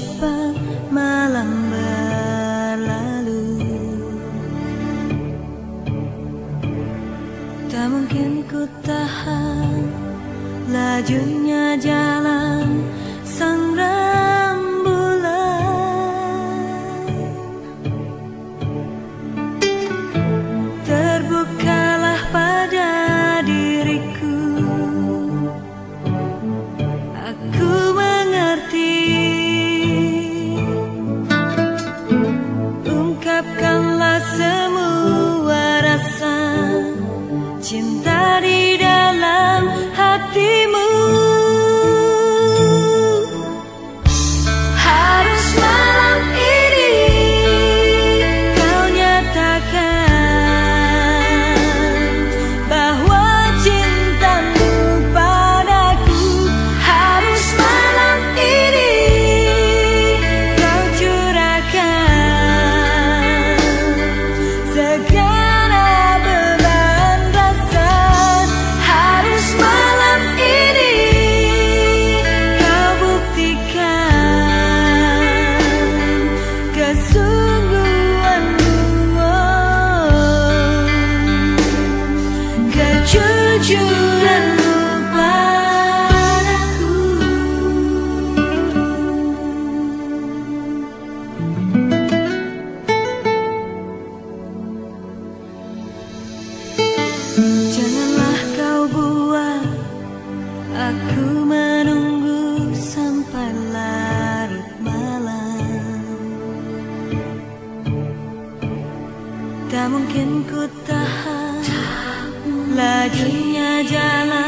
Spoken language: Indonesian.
cepat malam berlalu. Tak mungkin ku tahan lajunya jalan sang rembulan. Terbukalah pada diriku, aku mengerti. Ungkapkanlah semua rasa cinta di dalam hatimu. Harus malam ini kau nyatakan bahwa cintamu padaku. Harus malam ini kau curahkan segala beban rasa. Harus malam ini kau buktikan kesungguhanmu, kejujuranmu padaku. Janganlah kau buat aku menunggu sampai larut malam. Tak mungkin ku tahan lajunya jalan